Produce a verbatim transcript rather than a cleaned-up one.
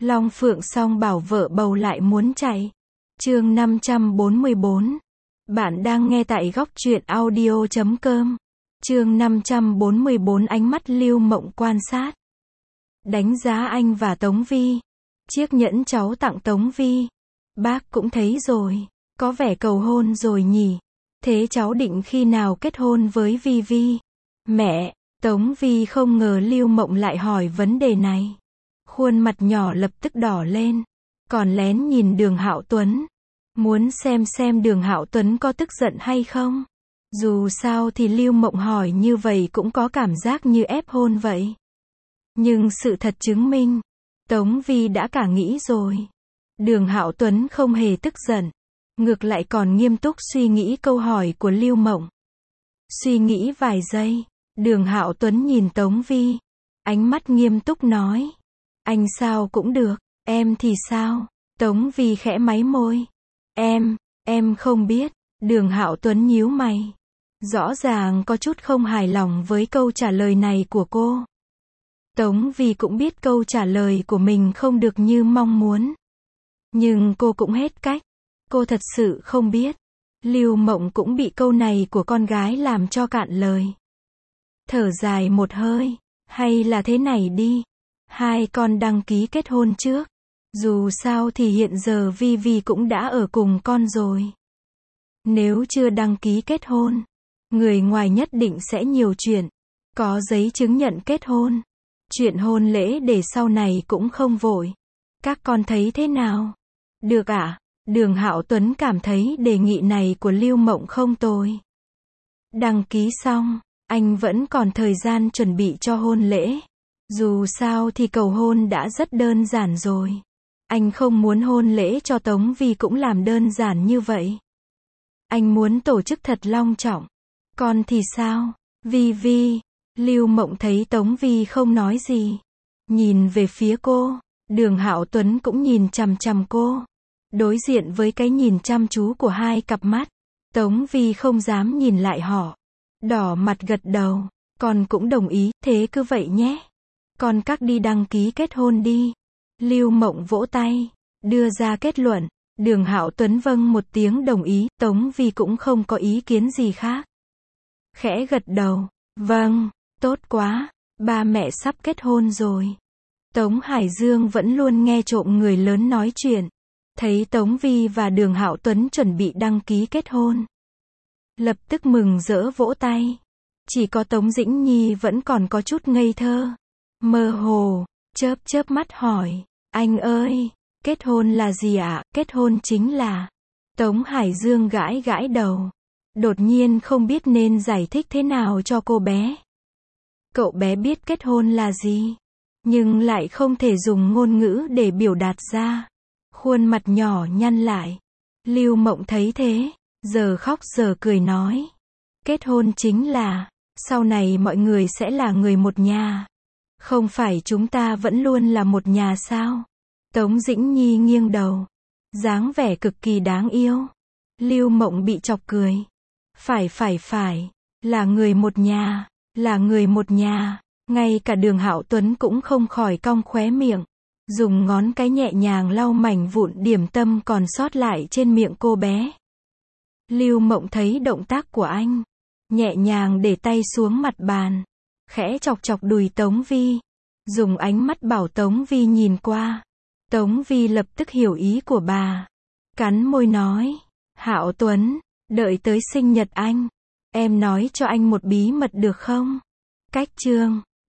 Long Phượng song bảo vợ bầu lại muốn chạy. Chương năm trăm bốn mươi bốn. Bạn đang nghe tại góc truyện audio chấm com. Chương năm trăm bốn mươi bốn ánh mắt Lưu Mộng quan sát. Đánh giá anh và Tống Vi. Chiếc nhẫn cháu tặng Tống Vi. Bác cũng thấy rồi. Có vẻ cầu hôn rồi nhỉ. Thế cháu định khi nào kết hôn với Vi Vi? Mẹ, Tống Vi không ngờ Lưu Mộng lại hỏi vấn đề này. Khuôn mặt nhỏ lập tức đỏ lên. Còn lén nhìn Đường Hạo Tuấn. Muốn xem xem Đường Hạo Tuấn có tức giận hay không. Dù sao thì Lưu Mộng hỏi như vậy cũng có cảm giác như ép hôn vậy. Nhưng sự thật chứng minh, Tống Vi đã cả nghĩ rồi. Đường Hạo Tuấn không hề tức giận. Ngược lại còn nghiêm túc suy nghĩ câu hỏi của Lưu Mộng. Suy nghĩ vài giây, Đường Hạo Tuấn nhìn Tống Vi. Ánh mắt nghiêm túc nói. Anh sao cũng được, em thì sao? Tống Vi khẽ máy môi. Em, em không biết. Đường Hạo Tuấn nhíu mày. Rõ ràng có chút không hài lòng với câu trả lời này của cô. Tống Vi cũng biết câu trả lời của mình không được như mong muốn. Nhưng cô cũng hết cách. Cô thật sự không biết. Lưu Mộng cũng bị câu này của con gái làm cho cạn lời. Thở dài một hơi. Hay là thế này đi. Hai con đăng ký kết hôn trước. Dù sao thì hiện giờ Vi Vi cũng đã ở cùng con rồi. Nếu chưa đăng ký kết hôn, người ngoài nhất định sẽ nhiều chuyện. Có giấy chứng nhận kết hôn. Chuyện hôn lễ để sau này cũng không vội. Các con thấy thế nào? Được ạ? À? Đường Hạo Tuấn cảm thấy đề nghị này của Lưu Mộng không tồi. Đăng ký xong, anh vẫn còn thời gian chuẩn bị cho hôn lễ. Dù sao thì cầu hôn đã rất đơn giản rồi. Anh không muốn hôn lễ cho Tống Vi cũng làm đơn giản như vậy. Anh muốn tổ chức thật long trọng. Con thì sao? Vi Vi. Lưu Mộng thấy Tống Vi không nói gì. Nhìn về phía cô. Đường Hạo Tuấn cũng nhìn chằm chằm cô. Đối diện với cái nhìn chăm chú của hai cặp mắt. Tống Vi không dám nhìn lại họ. Đỏ mặt gật đầu. Con cũng đồng ý, thế cứ vậy nhé. Con các đi đăng ký kết hôn đi. Lưu Mộng vỗ tay, đưa ra kết luận. Đường Hạo Tuấn vâng một tiếng đồng ý, Tống Vi cũng không có ý kiến gì khác. Khẽ gật đầu, vâng, tốt quá, ba mẹ sắp kết hôn rồi. Tống Hải Dương vẫn luôn nghe trộm người lớn nói chuyện. Thấy Tống Vi và Đường Hạo Tuấn chuẩn bị đăng ký kết hôn. Lập tức mừng rỡ vỗ tay. Chỉ có Tống Dĩnh Nhi vẫn còn có chút ngây thơ. Mơ hồ, chớp chớp mắt hỏi. Anh ơi, kết hôn là gì ạ? À? Kết hôn chính là... Tống Hải Dương gãi gãi đầu. Đột nhiên không biết nên giải thích thế nào cho cô bé. Cậu bé biết kết hôn là gì, nhưng lại không thể dùng ngôn ngữ để biểu đạt ra. Khuôn mặt nhỏ nhăn lại. Lưu Mộng thấy thế, giờ khóc giờ cười nói. Kết hôn chính là, sau này mọi người sẽ là người một nhà. Không phải chúng ta vẫn luôn là một nhà sao? Tống Dĩnh Nhi nghiêng đầu. Dáng vẻ cực kỳ đáng yêu. Lưu Mộng bị chọc cười. Phải phải phải. Là người một nhà. Là người một nhà. Ngay cả Đường Hạo Tuấn cũng không khỏi cong khóe miệng. Dùng ngón cái nhẹ nhàng lau mảnh vụn điểm tâm còn sót lại trên miệng cô bé. Lưu Mộng thấy động tác của anh. Nhẹ nhàng để tay xuống mặt bàn. Khẽ chọc chọc đùi Tống Vi. Dùng ánh mắt bảo Tống Vi nhìn qua. Tống Vi lập tức hiểu ý của bà. Cắn môi nói. Hạo Tuấn, đợi tới sinh nhật anh. Em nói cho anh một bí mật được không? Cách chương